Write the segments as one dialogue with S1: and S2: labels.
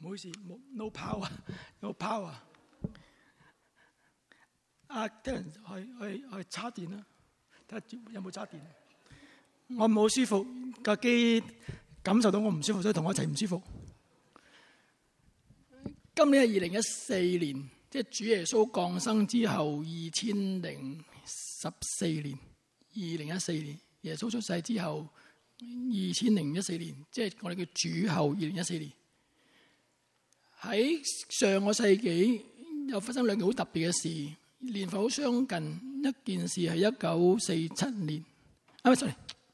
S1: 好意思，no power，no power。聽人去插電啦，睇下有冇插電。我唔好舒服，架機感受到我唔舒服，所以同我一齊唔舒服。今年係2014年，即係主耶穌降生之後2014年。2014年耶穌出世之後2014年，即係我哋叫主後2014年。喺上個世紀又發生兩件好特別嘅事，年份好相近。一件事係1947年，sorry，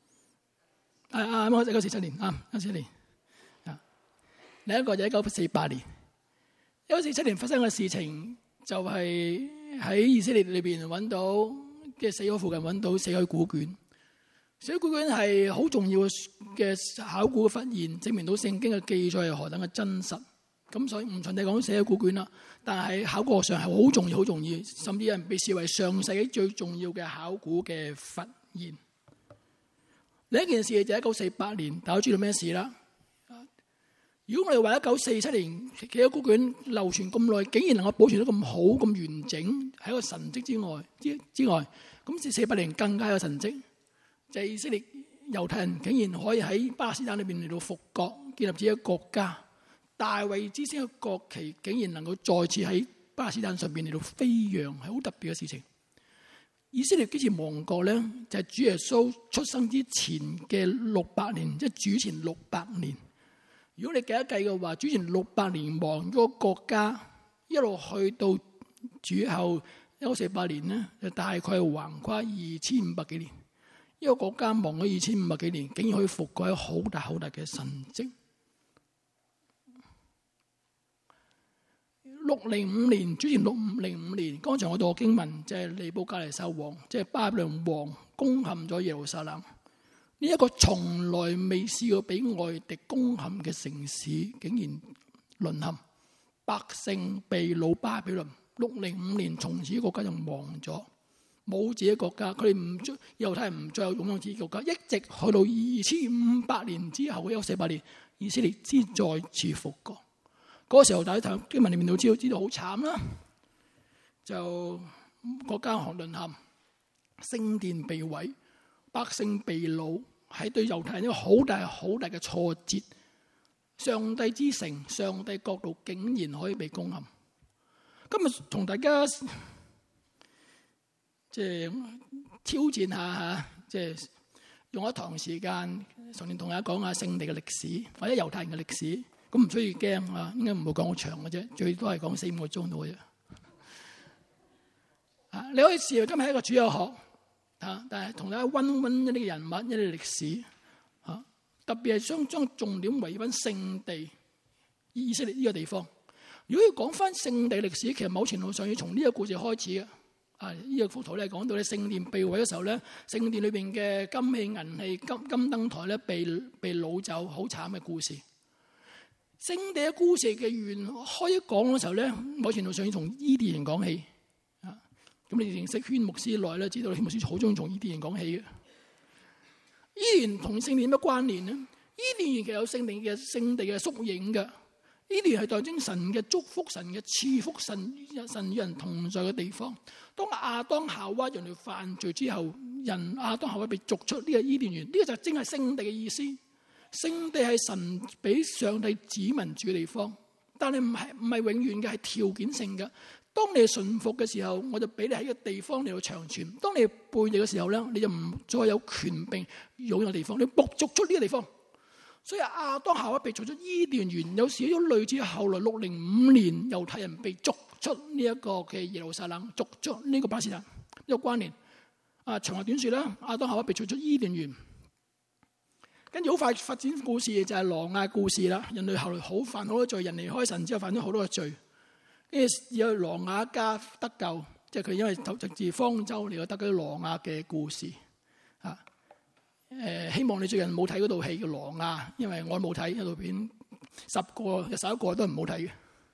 S1: 1947年，1947年。另一個就1948年。1947年發生嘅事情就係喺以色列裏邊揾到，即係死海附近揾到死海古卷。死海古卷係好重要嘅考古嘅發現，證明到聖經嘅記載係何等嘅真實。咁所以唔循例講死海古卷啦，但係考古學上係好重要，好重要，甚至有人被視為上世紀最重要嘅考古嘅發現。另一件事就係1948年，大家知道咩事啦？如果我哋話1947年死海古卷流傳咁耐，竟然能夠保存得咁好、咁完整，係一個神蹟之外，咁48年更加有神蹟，就係以色列猶太人竟然可以喺巴勒斯坦裏邊嚟到復國，建立自己嘅國家。大衛之星嘅國旗竟然能夠再次喺巴勒斯坦上邊嚟到飛揚，係好特別嘅事情。以色列幾時亡國咧？就係主耶穌出生之前嘅600年，即係主前600年。如果你計一計嘅話，主前600年亡咗個國家，一路去到主後1948年咧，就大概係橫跨2500幾年。一個國家亡咗2500幾年，竟然可以復國，係好大好大嘅神蹟。605年，主前605年，剛才我讀嘅經文就係尼布甲尼撒王，即係巴比倫王攻陷咗耶路撒冷。呢一個從來未試過俾外敵攻陷嘅城市，竟然淪陷，百姓被擄巴比倫。605年，從此國家就亡咗，冇自己國家。佢哋猶太人唔再有擁有自己國家，一直去到2500年之後嘅1948年，以色列先再次復國。嗰個時候大家睇經文裏面都知道好慘啦，就國家淪陷，聖殿被毀，百姓被擄，係對猶太人一個好大好大嘅挫折。上帝之城、上帝國度竟然可以被攻陷。今日同大家即係挑戰下嚇，即係用一堂時間，順便同大家講下聖地嘅歷史或者猶太人嘅歷史。咁唔需要驚啊，應該唔會講好長嘅啫，最多係講4-5個鐘到嘅啫。你可以視為今日係一個主日學，但係同大家溫一啲人物、一啲歷史，特別係將重點圍翻聖地以色列呢個地方。如果要講翻聖地歷史，其實某程度上要從呢個故事開始嘅。呢個幅圖咧講到咧聖殿被毀嘅時候咧，聖殿裏邊嘅金器、銀器、金燈台咧被擄走，好慘嘅故事。聖地嘅故事嘅源開始講嘅時候咧，某程度上要從伊甸園講起。咁你認識圈牧師耐咧，知道圈牧師好中意從伊甸園講起嘅。伊甸園同聖殿有咩關聯呢？伊甸園其實有聖地嘅縮影嘅。伊甸園係代表神嘅祝福、神嘅賜福、神與人同在嘅地方。當亞當夏娃人類犯罪之後，亞當夏娃被逐出呢個伊甸園，呢個就正係聖地嘅意思。聖地係神俾上帝子民住嘅地方，但係唔係永遠嘅，係條件性嘅。當你順服嘅時候，我就俾你喺呢個地方嚟到長存；當你背逆嘅時候咧，你就唔再有權柄擁有地方，你逐出呢個地方。所以亞當夏娃被逐出伊甸園，有少少類似後來605年猶太人被逐出呢一個嘅耶路撒冷，逐出呢個巴勒斯坦呢個關聯。長話短說啦，亞當夏娃被逐出伊甸園。跟住好快發展故事就係挪亞故事啦。人類後來犯好多罪，人離開神之後犯咗好多嘅罪，跟住有挪亞一家得救，即係佢因為直至方舟嚟到得救挪亞嘅故事。希望你最近冇睇嗰套戲叫挪亞，因為我冇睇嗰套片，11個都唔好睇嘅。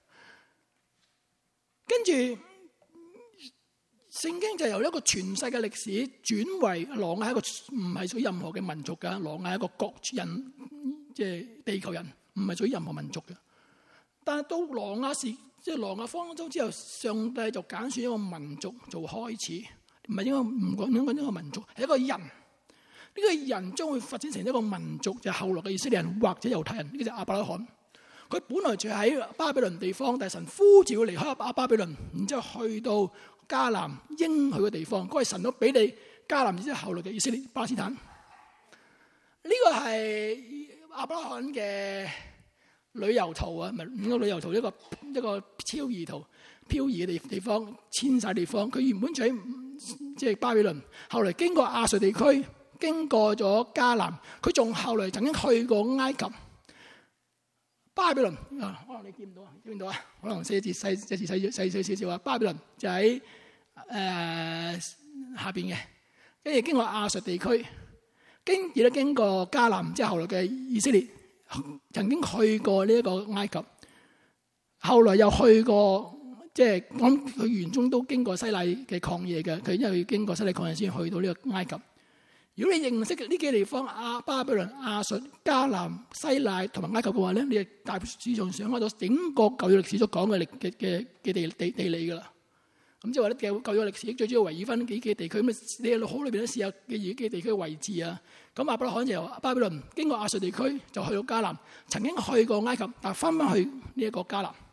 S1: 跟住聖經就由一個全世界歷史轉為挪亞係一個唔係屬於任何嘅民族嘅，挪亞係一個國人，即係地球人，唔係屬於任何民族嘅。 但係到挪亞時，即係挪亞方舟之後，上帝就揀選一個民族做開始，唔係應該唔講一個民族，係一個人。呢個人將會發展成一個民族，就係後來嘅以色列人或者猶太人。呢個就係亞伯拉罕。佢本來就喺巴比倫地方，但係神呼召佢離開巴比倫，然之後去到迦南應許嘅地方。嗰係神都俾你迦南，然之後後來嘅以色列巴勒斯坦。呢個係亞伯拉罕嘅旅遊圖啊，唔係個旅遊圖，一個漂移圖，漂移嘅地方，遷徙地方。佢原本就喺即係巴比倫，後嚟經過亞述地區，經過咗迦南，佢仲後來曾經去過埃及。巴比倫啊，可能你見唔到啊？見唔到啊？可能寫字細少少啊。巴比倫就喺下邊嘅，跟住經過亞述地區，經過迦南之後，後來嘅以色列曾經去過呢一個埃及，後來又去過，即係我諗佢原中都經過西奈嘅曠野嘅，佢因為經過西奈曠野先去到呢個埃及。如果你認識呢幾個地方，巴比倫、亞述、迦南、西奈同埋埃及嘅話咧，你係大致上想開到整個舊約歷史所講嘅地理噶啦。咁即係話咧，舊約歷史最主要圍繞翻幾個地區，咁你喺腦海裏邊都試下記住幾個地區嘅位置啊。咁亞伯拉罕就由巴比倫經過亞述地區就去到迦南，曾經去過埃及，但係翻去呢一個迦南。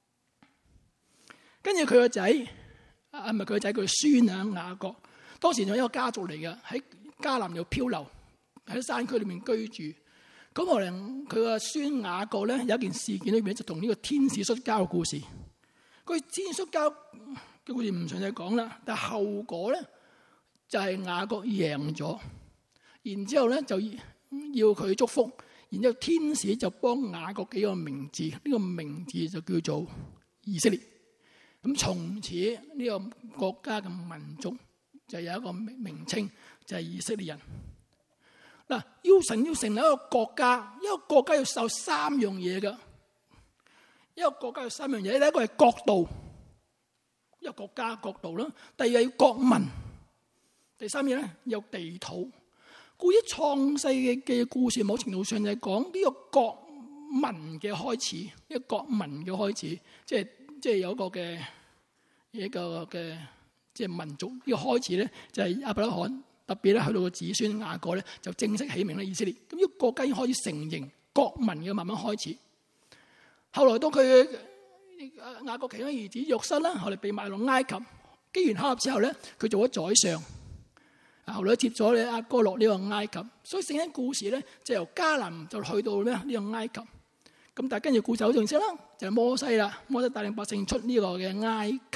S1: 跟住佢個仔，唔係佢個仔，佢個孫啊雅各，當時仲有一個家族嚟嘅，喺迦南又漂流喺山區裏面居住。咁可能佢個孫雅各咧，有一件事件裏邊就同呢個天使摔跤嘅故事。佢天使摔跤嘅故事唔詳細講啦，但係後果咧就係雅各贏咗，然之後咧就要佢祝福，然之後天使就幫雅各幾個名字，呢個名字就叫做以色列。咁從此呢個國家嘅民族就有一個名稱，就係以色列人。嗱，神要成立一個國家，一個國家要受三樣嘢嘅。一個國家有三樣嘢，第一個係國度，一個國家國度啦；第二係國民；第三樣咧有地土。故此創世嘅故事，某程度上就係講呢個國民嘅開始，一個國民嘅開始，即係有一個嘅即係民族呢個開始咧，就係亞伯拉罕特別咧去到個子孫雅各咧，就正式起名咧以色列。咁呢個國家已經開始成形，國民嘅慢慢開始。後來到佢雅各其中兒子約瑟啦，後來被賣落埃及，機緣巧合之後咧，佢做咗宰相。後來接咗咧阿哥落呢個埃及，所以聖經故事咧就由迦南就去到咧呢個埃及。咁但係跟住故事好重要啦，就係摩西啦，摩西帶領百姓出呢個嘅埃及，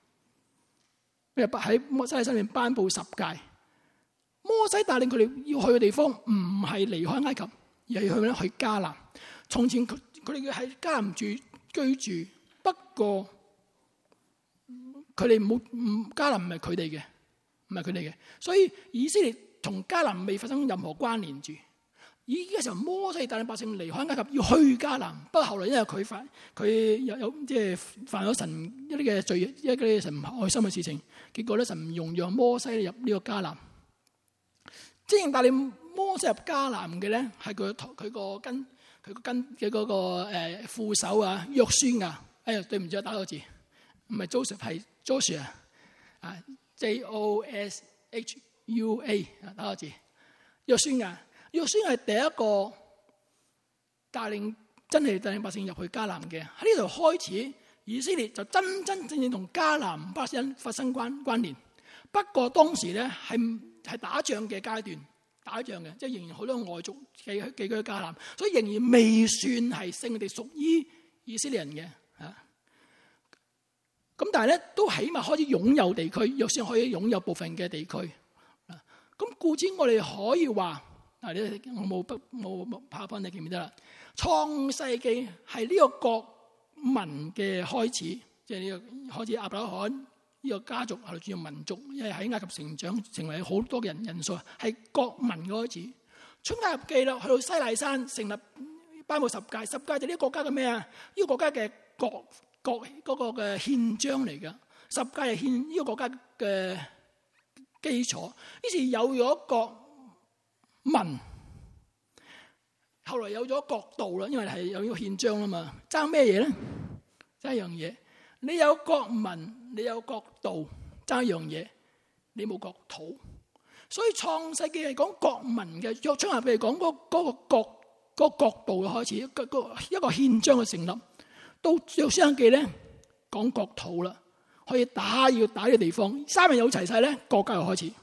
S1: 喺摩西身上頒布10誡。摩西帶領佢哋要去嘅地方唔係離開埃及，而係去迦南。從前佢哋喺迦南居住，不過佢哋迦南唔係佢哋嘅，唔係佢哋嘅，所以以色列同迦南未發生任何關聯住。而呢個時候，摩西帶領百姓離開埃及，要去迦南。不過後來因為佢有即係犯咗神一啲嘅罪，一啲神唔愛心嘅事情，結果咧神唔容讓摩西入呢個迦南。真正帶領摩西入迦南嘅咧，係佢個根嘅嗰個副手啊，約書亞。哎呀，對唔住，打錯字，唔係 Joseph， 係 Joshua 啊 ，Joshua 打錯字。約書亞係第一個真係帶領百姓入去迦南嘅。喺呢度開始，以色列就真正同迦南巴勒斯坦發生關聯。不過當時咧係打仗嘅階段，打仗嘅，即係仍然好多外族寄居迦南，所以仍然未算係聖地屬於以色列人嘅嚇。咁但係咧都起碼開始擁有地區，約書亞可以擁有部分嘅地區。咁故此我哋可以話，我冇PowerPoint，你記唔記得啦？創世記係呢個國民嘅開始，即係呢個開始亞伯拉罕呢個家族後來轉入民族，因為喺埃及成長，成為好多嘅人數，係國民嘅開始。出埃及記啦，去到西奈山成立頒布10誡，10誡就呢個國家嘅咩啊？呢個國家嘅國嗰個嘅憲章嚟㗎。10誡係憲呢個國家嘅基礎。於是有咗國民後來有咗國度啦，因為係有呢個憲章啦嘛。爭咩嘢咧？爭一樣嘢，你有國民，你有國度，爭一樣嘢，你冇國土。所以創世記係講國民嘅，約書亞記係講嗰個國度嘅開始，一個憲章嘅成立。到約書亞記咧講國土啦，可以要打嘅地方，三樣有齊晒咧，國家又開始。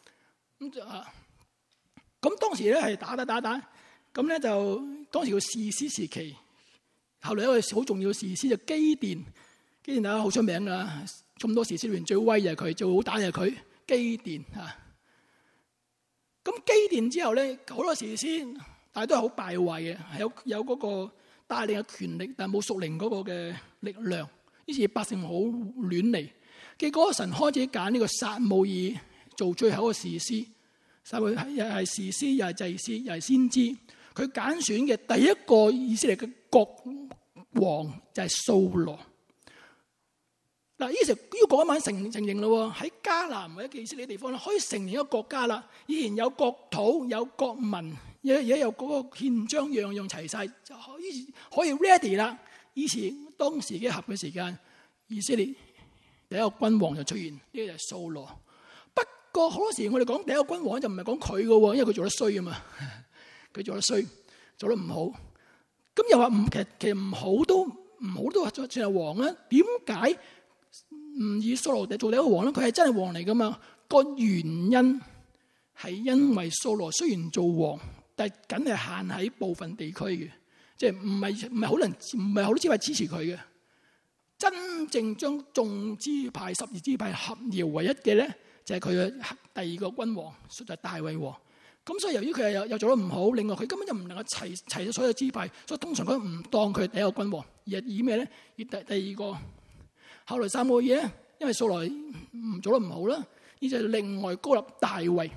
S1: 咁當時咧係打，咁咧就當時叫士師時期。後來一個好重要嘅士師就基甸，基甸大家好出名噶，咁多士師裏面最威就係佢，最好打就係佢基甸嚇。咁基甸之後咧，好多士師，但係都係好敗壞嘅，係有嗰個帶領嘅權力，但係冇屬靈嗰個嘅力量。於是百姓好亂嚟，結果神開始揀呢個撒母耳做最後一個士師。撒母耳又係士師，又係祭司，又係先知。佢揀選嘅第一個以色列嘅國王就係掃羅。嗱，呢時要講一晚承認咯，喺迦南或者以色列地方咧，可以承認一個國家啦。以前有國土、有國民，而家有嗰個憲章，樣樣齊晒，就可以 ready 啦。以前當時嘅合嘅時間，以色列第一個君王就出現，呢個就係掃羅。不過好多時我哋講第一個君王就唔係講佢嘅，因為佢做得衰啊嘛。佢做得衰，做得唔好，咁又話其實唔好都話算係王咧？點解唔以掃羅做第一個王咧？佢係真係王嚟噶嘛？個原因係因為掃羅雖然做王，但係僅係限喺部分地區嘅，即係唔係好多支派支持佢嘅。真正將眾支派12支派合而為一嘅咧，就係佢嘅第二個君王，就係大衛王。咁所以由於佢又做得唔好，另外佢根本就唔能夠齊咗所有支派，所以通常佢唔當佢係第一個君王，而係以咩咧？以第二個。後來撒母耳咧，因為掃羅唔做得唔好啦，於是另外高立大衛。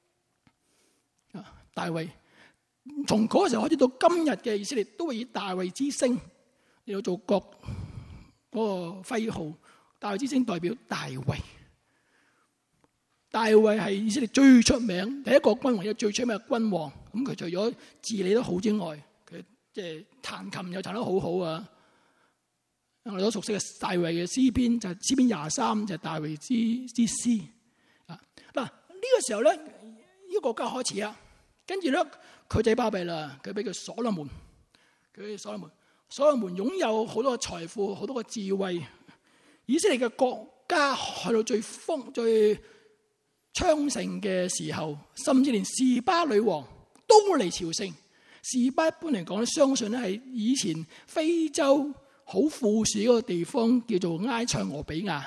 S1: 大衛從嗰個時候開始到今日嘅以色列，都會以大衛之星嚟到做國嗰個徽號。大衛之星代表大衛。大衛係以色列最出名第一個君王，亦最出名嘅君王。咁佢除咗治理得好之外，佢即係彈琴又彈得好好啊！我哋都熟悉嘅大衛嘅詩篇就係詩篇23，就係大衛之詩啊！嗱，呢個時候咧，呢個國家開始啊，跟住咧佢仔巴閉啦，佢俾佢所羅門，所羅門擁有好多嘅財富，好多嘅智慧。以色列嘅國家去到最昌盛嘅時候，甚至連示巴女王都嚟朝聖。示巴一般嚟講咧，相信咧係以前非洲好富庶嗰個地方，叫做埃塞俄比亞。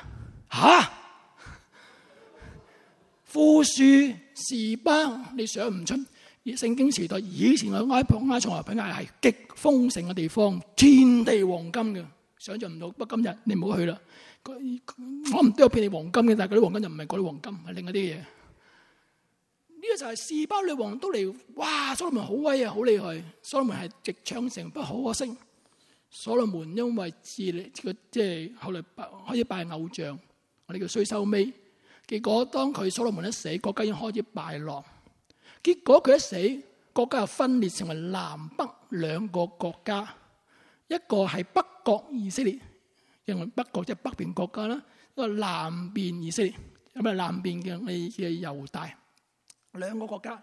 S1: 富庶示巴，你想唔出？聖經時代以前嘅埃塞俄比亞係極豐盛嘅地方，遍地黃金嘅，想象唔到。不過今日你唔好去啦。我唔都有遍地黃金嘅，但係嗰啲黃金就唔係嗰啲黃金，係另一啲嘢。呢個就係示巴女王都嚟，哇！所羅門好威啊，好厲害。所羅門係極昌盛，不過好可惜，所羅門因為治理即係後來開始拜偶像，我哋叫衰收尾。結果當佢所羅門一死，國家已經開始敗落。結果佢一死，國家又分裂成為南北兩個國家，一個係北國以色列。因為北國即係北邊國家啦，一個南邊以色列，咁啊南邊嘅猶大，兩個國家，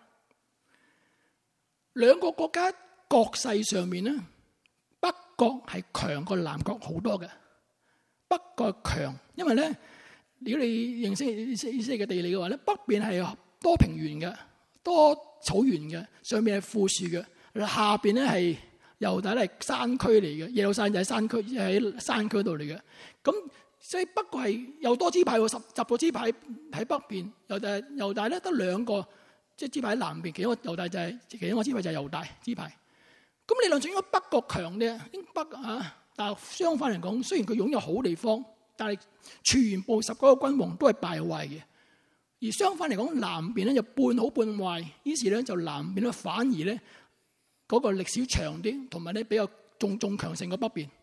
S1: 國勢上面咧，北國係強過南國好多嘅。北國強，因為咧，如果你認識以色列嘅地理嘅話咧，北邊係多平原嘅，多草原嘅，上面係富庶嘅，下邊咧係猶大係山區嚟嘅，耶路撒冷就喺山區度嚟嘅。咁所以北國係又多支派喎，十個支派喺北邊，猶大咧得兩個，即係支派喺南邊，其中一個猶大就係其中一個支派就係猶大支派。咁理論上應該北國強啲，北啊，但係相反嚟講，雖然佢擁有好地方，但係全部19個君王都係敗壞嘅。而相反嚟講，南邊咧就半好半壞，於是咧就南邊咧反而咧。嗰個歷史長啲，同埋咧比較仲強盛過北邊。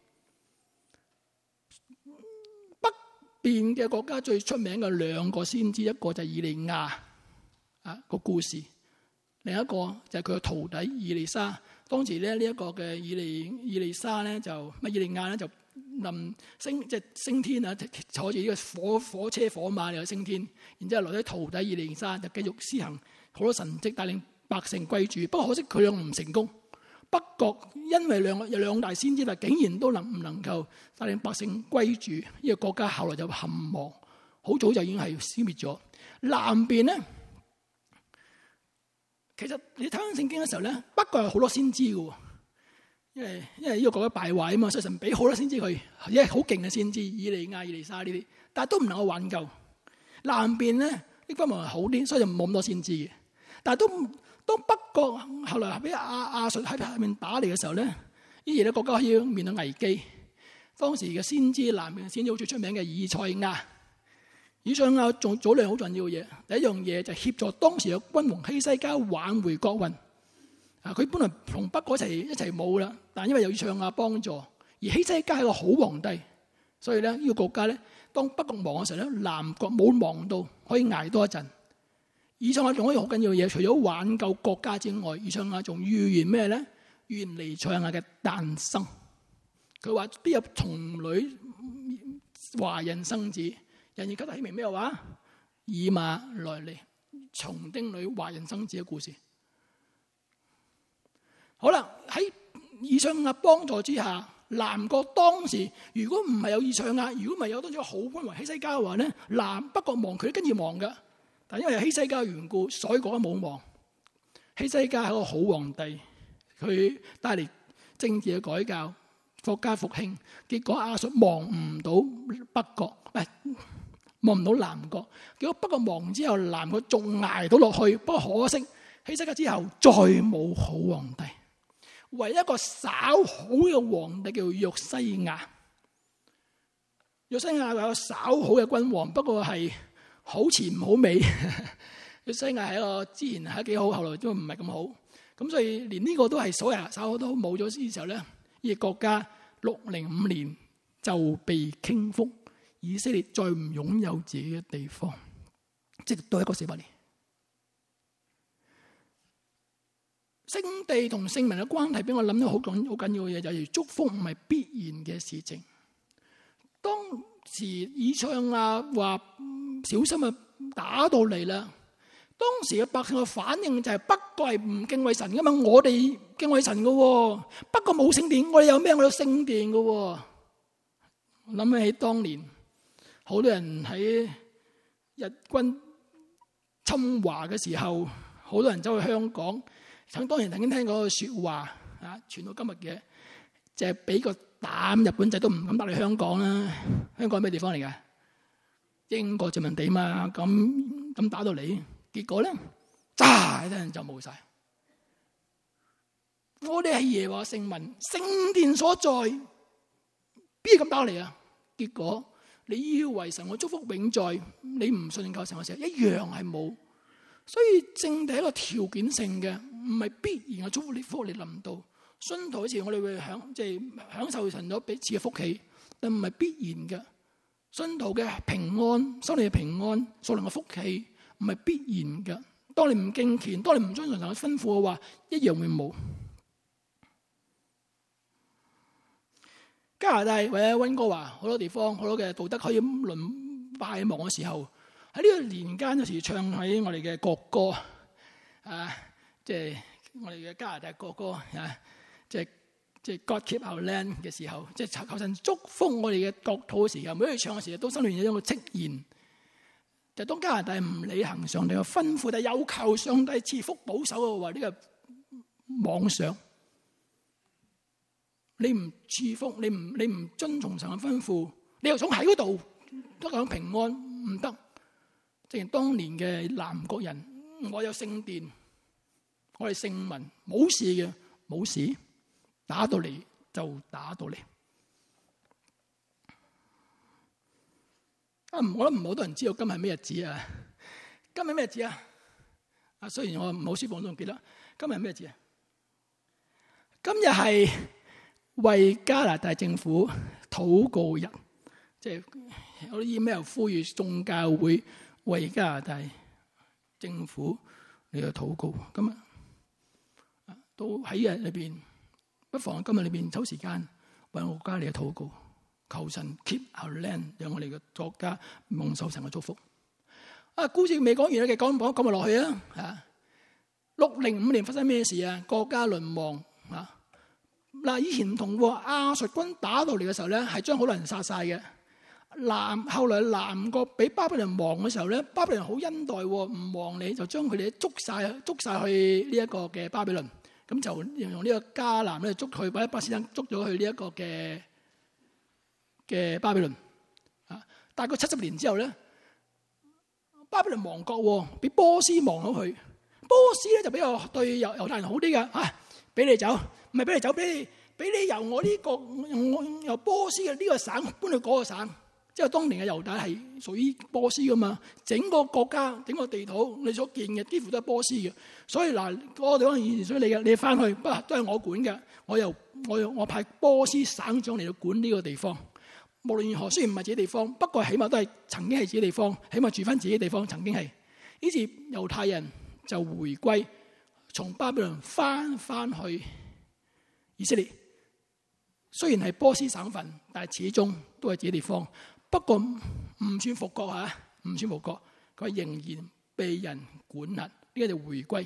S1: 北邊嘅國家最出名嘅兩個先知，一個就係以利亞個故事，另一個就係佢嘅徒弟以利沙， 當時咧呢一個嘅以利沙咧就以利亞咧就臨升天啊，坐住呢個火車火馬嚟去升天，然之後留低徒弟以利沙就繼續施行好多神蹟，帶領百姓歸主。不過可惜佢兩個唔成功。北國因為有兩大先知，但竟然都唔能夠帶領百姓歸主，呢個國家後來就陷亡，好早就已經係消滅咗。南邊咧，其實你睇翻聖經嘅時候咧，北國有好多先知嘅，因為呢個國家敗壞啊嘛，所以神俾好多先知佢，因為好勁嘅先知，以利亞、以利沙呢啲，但係都唔能夠挽救。南邊咧呢方面係好啲，所以就冇咁多先知嘅，但係當北國後來俾亞述喺下面打嚟嘅時候咧，呢啲咧國家要面對危機。當時嘅先知，南邊嘅先知好最出名嘅以賽亞仲做兩樣好重要嘅嘢。第一樣嘢就協助當時嘅君王希西家挽回國運。佢本來同北國一齊冇啦，但因為有以賽亞幫助，而希西家係個好皇帝，所以咧呢個國家咧，當北國亡嘅時候咧，南國冇亡到，可以捱多一陣。以賽亞仲可以好緊要嘅嘢，除咗挽救國家之外，以賽亞仲預言咩咧？預言彌賽亞嘅誕生。佢話必有童女懷孕生子，人而給他起名咩話？以馬內利，從丁女懷孕生子嘅故事。好啦，喺以賽亞幫助之下，南國當時如果唔係有以賽亞，如果唔係有當咗好君王希西家嘅話咧，北國亡佢都跟住亡噶。但因為希西家嘅緣故，所以國家冇亡。希西家係一個好皇帝，佢帶嚟政治嘅改革、國家復興。結果亞述亡唔到北國，亡唔到南國。結果北國亡之後，南國仲捱到落去。不過可惜，希西家之後再冇好皇帝，唯一一個稍好嘅皇帝叫約西亞。約西亞有個稍好嘅君王，不過係好前唔好尾。約西亞係一個之前係幾好，後來都唔係咁好。咁所以連呢個都係所謂稍好都冇咗嘅時候咧，呢個國家605年就被傾覆，以色列再唔擁有自己嘅地方，直到148年。聖地同聖民嘅關係，俾我諗到好緊要嘅嘢，就係祝福唔係必然嘅事情。當時以賽亞話小心啊，打到嚟啦。當時嘅百姓嘅反應就係北國係唔敬畏神噶嘛，我哋敬畏神噶，北國冇聖殿，我哋有咩？我有聖殿噶。諗起當年好多人喺日軍侵華嘅時候，好多人走去香港，當然曾經聽過個說話啊，傳到今日嘅，就係俾個膽日本仔都唔敢打嚟香港啦。香港係咩地方嚟噶？英國殖民地嘛，咁打到嚟，結果咧，炸一陣就冇晒。我哋係耶和華聖民，聖殿所在，邊咁打嚟啊？結果你以為神嘅祝福永在，你唔信靠神嘅時候，一樣係冇。所以聖地係一個條件性嘅，唔係必然嘅祝福你福利臨到。信徒嗰時我哋會享受神咗彼此嘅福氣，但唔係必然嘅。信徒嘅平安，收你嘅平安，屬靈嘅福氣，唔係必然嘅。當你唔敬虔，當你唔遵從神嘅吩咐嘅話，一樣會冇。加拿大或者溫哥華好多地方，好多嘅道德可以淪敗亡嘅時候，喺呢個年間有時唱喺我哋嘅國歌啊，即係我哋嘅加拿大國歌啊，即係 God keep our land 嘅時候，即係求神祝福我哋嘅國土嘅時候，每一次唱嘅時候都心裏面有一個戚言，就當加拿大唔履行上帝嘅吩咐，但係有求上帝賜福保守嘅話，呢個妄想。你唔賜福，你唔遵從神嘅吩咐，你又想喺嗰度得享平安，唔得。正如當年嘅南國人，我有聖殿，我係聖民，冇事嘅，冇事，打到嚟就打到嚟。我諗唔好多人知道今日係咩日子啊？今日咩日子啊？啊，雖然我唔好舒服，我都唔記得。今日係咩日子啊？今日係為加拿大政府禱告日，即係有啲 email 呼籲眾教會為加拿大政府嚟到禱告。咁啊， 都喺日裏邊，不妨今日裏邊抽時間為我國家嚟嘅禱告，求神 keep our land， 讓我哋嘅國家蒙受神嘅祝福。故事未講完嘅，講埋落去啊！605年發生咩事啊？國家淪亡啊！嗱，以前唔同喎，亞述軍打到嚟嘅時候咧，係將好多人殺晒嘅。後來南國俾巴比倫亡嘅時候咧，巴比倫好恩待，唔亡你就將佢哋捉晒去呢一個嘅巴比倫，咁就用呢個迦南咧捉去，或者巴斯坦捉咗去呢一個嘅巴比倫啊。大概70年之後咧，巴比倫亡國，俾波斯亡咗去。波斯咧就比較對猶太人好啲嘅，俾你走，唔係俾你走，俾你由我呢個由波斯嘅呢個省搬去嗰個省，即係當年嘅猶大係屬於波斯噶嘛。整個國家整個地圖你所見嘅幾乎都係波斯嘅，所以嗱，我哋講以前所以你翻去，不過都係我管嘅，我派波斯省長嚟到管呢個地方。無論如何，雖然唔係自己地方，不過起碼都係曾經係自己地方，起碼住翻自己地方曾經係。於是猶太人就回歸，從巴比倫翻去以色列。雖然係波斯省份，但係始終都係自己地方。不過唔算復國嚇，唔算復國，佢仍然被人管轄。呢個就回歸。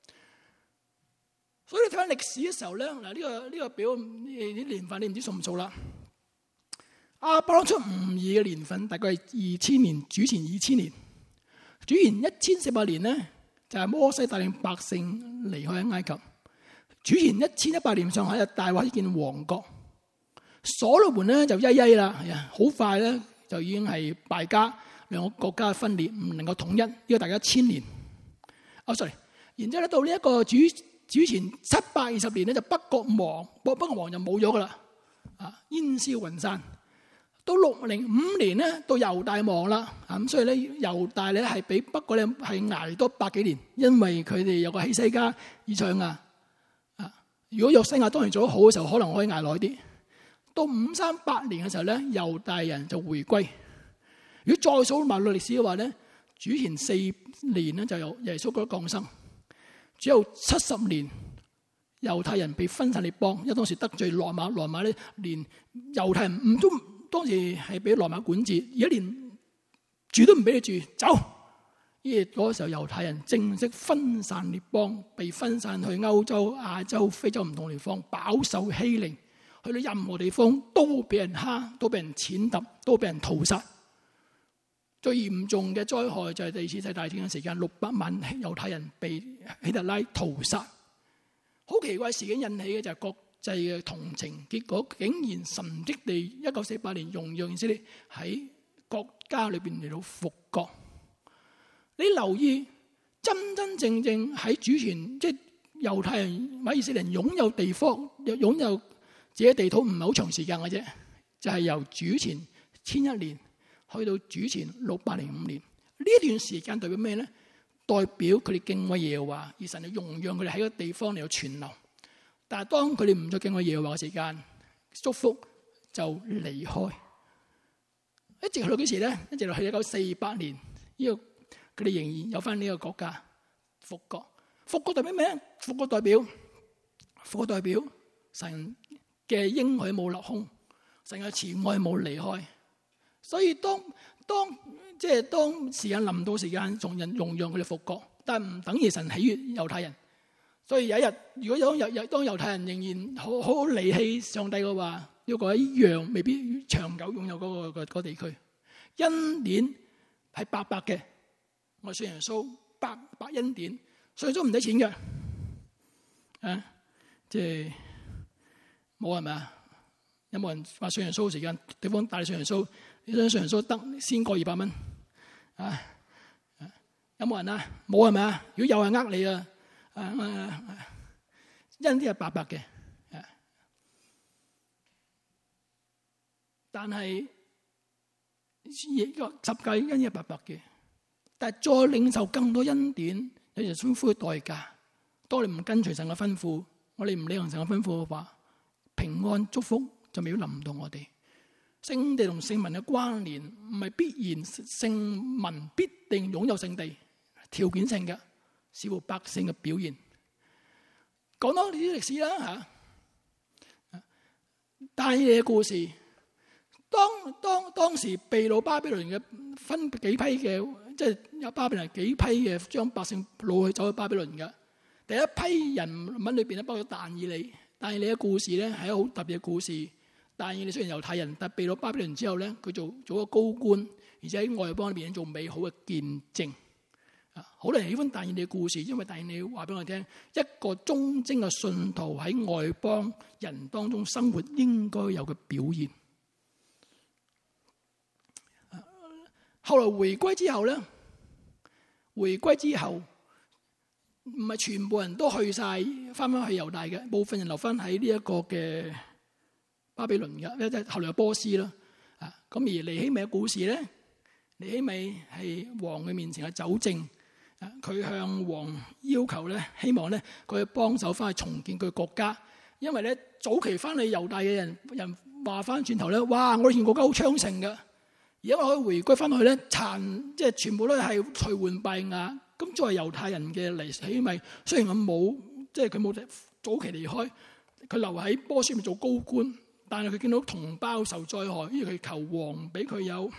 S1: 所以你睇翻歷史嘅時候咧，嗱呢個表啲年份你唔知數唔數啦。亞伯拉罕出吾珥嘅年份大概係2000年，主前2000年，主前1400年咧就係摩西帶領百姓離開埃及，主前1100年上下就大衛建王國。所羅門咧就曳啦，好快咧就已經係敗家，兩個國家分裂，唔能夠統一，呢個大概1000年。sorry， 然之後咧到呢一個主前720年咧就北國亡，北國亡就冇咗噶啦，煙消雲散。到605年咧，到猶大亡啦，咁所以咧猶大咧係比北國咧係捱多100幾年，因為佢哋有個希西家、以賽亞如果約西亞當年做得好嘅時候，可能可以捱耐啲。到538年嘅時候咧，猶大人就回歸。如果再數埋歷史嘅話咧，主前4年咧就有耶穌嘅降生，只有70年猶太人被分散列邦，因為當時得罪羅馬咧連猶太人唔都。當時係俾羅馬管治，而家連住都唔俾你住，走。因為嗰時候猶太人正式分散列邦，被分散去歐洲、亞洲、非洲唔同地方，飽受欺凌。去到任何地方都俾人蝦，都俾人踐踏，都俾人屠殺。最嚴重嘅災害就係第二次世界大戰嘅時間，600萬猶太人被希特拉屠殺。好奇怪事件引起嘅就係國際嘅同情，結果竟然神蹟地1948年容讓以色列喺國家裏邊嚟到復國。你留意真真正正喺主權，即係猶太人或以色列人擁有地方、擁有自己地土，唔係好長時間嘅啫，就係由主前1001年去到主前605年。呢一段時間代表咩咧？代表佢哋敬畏耶和華，而神就容讓佢哋喺個地方嚟到存留。但係當佢哋唔再敬畏耶和華嘅時間，祝福就離開，一直去到幾時咧？一直到去1948年，呢個佢哋仍然有翻呢個國家復國。復國代表咩？復國代表神嘅應許冇落空，神嘅慈愛冇離開。所以當時間臨到時間，仲容讓佢哋復國，但係唔等於神喜悅猶太人。所以有一日，如果當猶太人仍然好離棄上帝嘅話，呢個一樣未必長久擁有嗰個地區。恩典係白白嘅，我信耶穌白恩典，信耶穌唔使錢嘅，即係冇係咪啊？有冇人話信耶穌嘅時間，對方帶你信耶穌，你想信耶穌得先過200蚊啊？有冇人啊？冇係咪啊？如果有係呃你啊！恩典係白白嘅，但係十誡恩典係白白嘅，但係再領受更多恩典，有時辛苦嘅代價。當你唔跟隨神嘅吩咐，我哋唔履行神嘅吩咐嘅話，平安祝福就未必臨到我哋。聖地同聖民嘅關聯唔係必然聖民必定擁有聖地，條件性嘅。視乎百姓嘅表現， 講多啲歷史啦嚇。但以理嘅故事，當時被擄巴比倫嘅分幾批嘅，即係有巴比倫幾批嘅將百姓擄去走去巴比倫嘅。第一批人物裏邊咧，包括但以理。但以理嘅故事咧係一個好特別嘅故事。但以理雖然猶太人，但被擄巴比倫之後咧，佢做咗個高官，而且喺外邦裏邊做美好嘅見證。好多人喜歡但以理嘅故事，因為但以理話俾我聽，一個忠貞嘅信徒喺外邦人當中生活應該有嘅表現。後來回歸之後咧，唔係全部人都去晒，翻去猶大嘅，部分人留翻喺呢一個嘅巴比倫嘅，即係後來嘅波斯啦。咁而尼希米嘅故事咧，尼希米係王嘅面前嘅酒政。佢向王要求咧，希望咧佢幫手翻去重建佢國家，因為咧早期翻去猶大嘅人話翻轉頭咧，哇！我以前國家好昌盛嘅，而家我可以回歸翻去咧，即係全部都係頹垣敗瓦。咁作為猶太人嘅尼希米，雖然佢冇早期離開，佢留喺波斯做高官，但係佢見到同胞受災害，於是佢求王俾佢有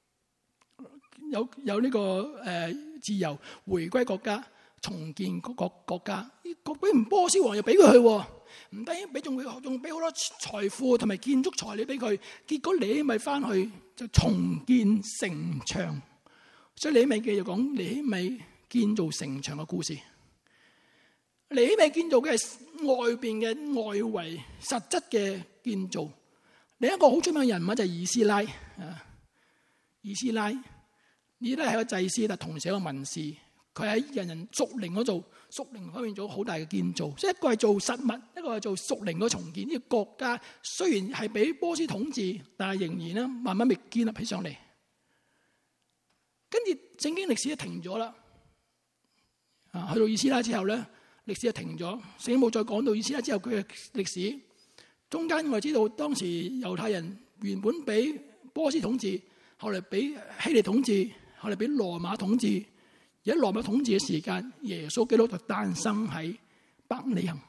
S1: 呢個自由回歸國家，重建國家。俾唔波斯王又俾佢去，唔單止俾，仲俾好多財富同埋建築材料俾佢。結果尼希米翻去就重建城牆，所以尼希米記就講尼希米建造城牆嘅故事。尼希米建造嘅係外邊嘅外圍實質嘅建造。另一個好出名嘅人物就係以斯拉。以斯拉係個祭司，但同時係個文士。佢喺人屬靈嗰度，屬靈方面做好大嘅建造。即係一個係做實物，一個係做屬靈嗰重建。呢個國家雖然係俾波斯統治，但係仍然咧慢慢被建立起上嚟。跟住聖經歷史就停咗啦。去到以斯拉之後咧，歷史就停咗。聖經冇再講到以斯拉之後佢嘅歷史。中間我哋知道當時猶太人原本俾波斯統治，後嚟俾希利統治，後嚟俾羅馬統治。而喺羅馬統治嘅時間，耶穌基督就誕生喺伯利恆。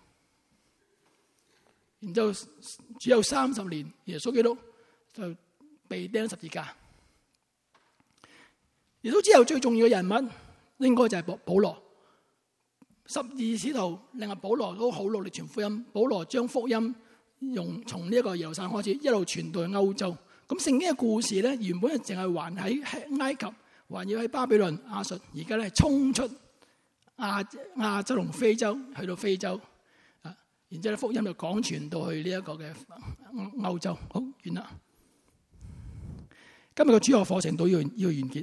S1: 然之後只有30年，耶穌基督就被釘十字架。耶穌之後最重要嘅人物應該就係保羅。12使徒，另外保羅都好努力傳福音。保羅將福音從呢一個耶路撒冷開始，一路傳到去歐洲。咁聖經嘅故事咧，原本係淨係還喺埃及，還要喺巴比倫、亞述，而家咧衝出亞洲同非洲，去到非洲。然之後福音就廣傳到去呢一個嘅歐洲。好，完啦。今日嘅主學課程到要完結。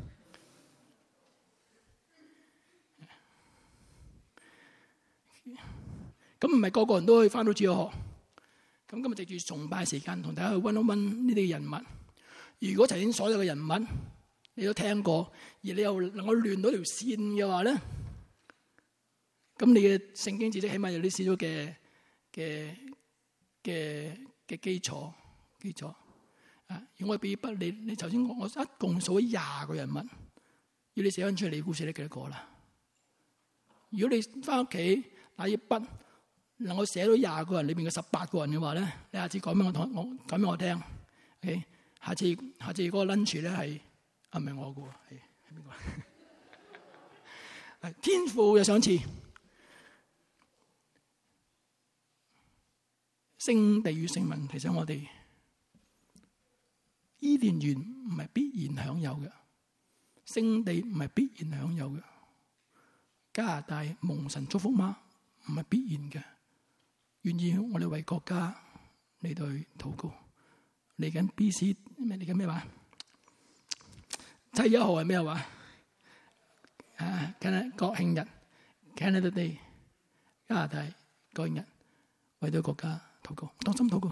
S1: 咁唔係個個人都可以翻到主學。咁今日藉住崇拜時間，同大家去溫一溫呢啲人物。如果頭先所有嘅人物你都聽過，而你又能夠亂到條線嘅話咧，咁你嘅聖經知識起碼有啲少少嘅基礎。如果我俾筆你頭先我一共數咗20個人物，要你寫翻出嚟，你估寫得幾多個啦？如果你翻屋企拿支筆，能夠寫到20個人裏邊嘅18個人嘅話咧，你下次講俾我聽。OK， 下次嗰個 lunch 咧係唔係我嘅喎？係邊個？天父嘅賞賜，聖地與聖民，其實我哋伊甸園唔係必然享有嘅，聖地唔係必然享有嘅，加拿大蒙神祝福嗎？唔係必然嘅。願意我哋為國家嚟到去禱告。嚟緊 BC 咩？嚟緊咩話？7月1號係咩話？Canada 國慶日 ，Canada Day， 加拿大國慶日，為到國家禱告，當心禱告。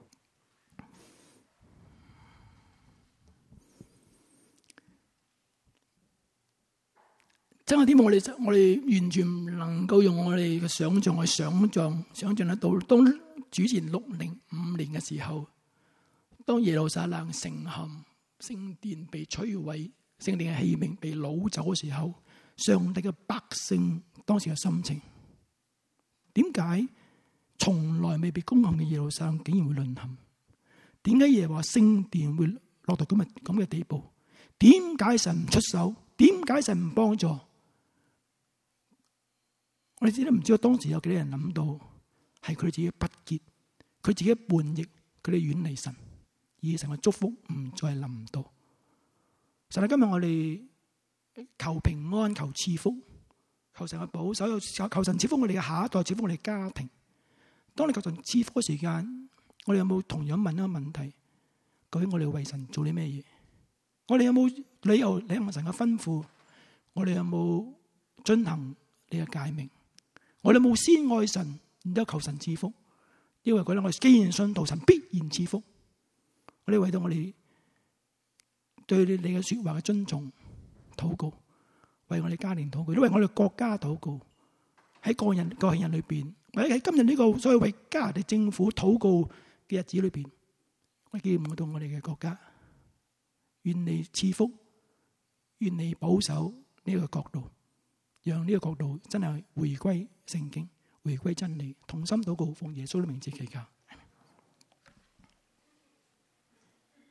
S1: 真係點？我哋完全唔能夠用我哋嘅想象去想象得到。當主前605年嘅時候，當耶路撒冷城陷，聖殿被摧毀，聖殿嘅器皿被擄走嘅時候，上帝嘅百姓當時嘅心情點解從來未被攻陷嘅耶路撒冷竟然會淪陷？點解耶和華聖殿會落到咁嘅地步？點解神唔出手？點解神唔幫助？我哋只都唔知道當時有幾多人諗到係佢哋自己不潔，佢自己叛逆，佢哋遠離神，而神嘅祝福唔再臨到。神啊，今日我哋求平安，求賜福，求神嘅保守，求神賜福我哋嘅下一代，賜福我哋家庭。當你求神賜福嘅時間，我哋有冇同樣問一個問題？究竟我哋為神做啲咩嘢？我哋有冇理由履行神嘅吩咐？我哋有冇遵行你嘅誡命？我哋有冇先愛神，然之後求神賜福？因為覺得我哋既然信徒，神必然賜福。我哋為到我哋對你嘅說話嘅尊重禱告，為我哋家庭禱告，都為我哋國家禱告。喺個人裏邊，或者喺今日呢個所謂為加拿大政府禱告嘅日子裏邊，我紀念到我哋嘅國家，願你賜福，願你保守呢個國度，讓呢個國度真係回歸聖經，回歸真理，同心禱告，奉耶穌的名字祈求。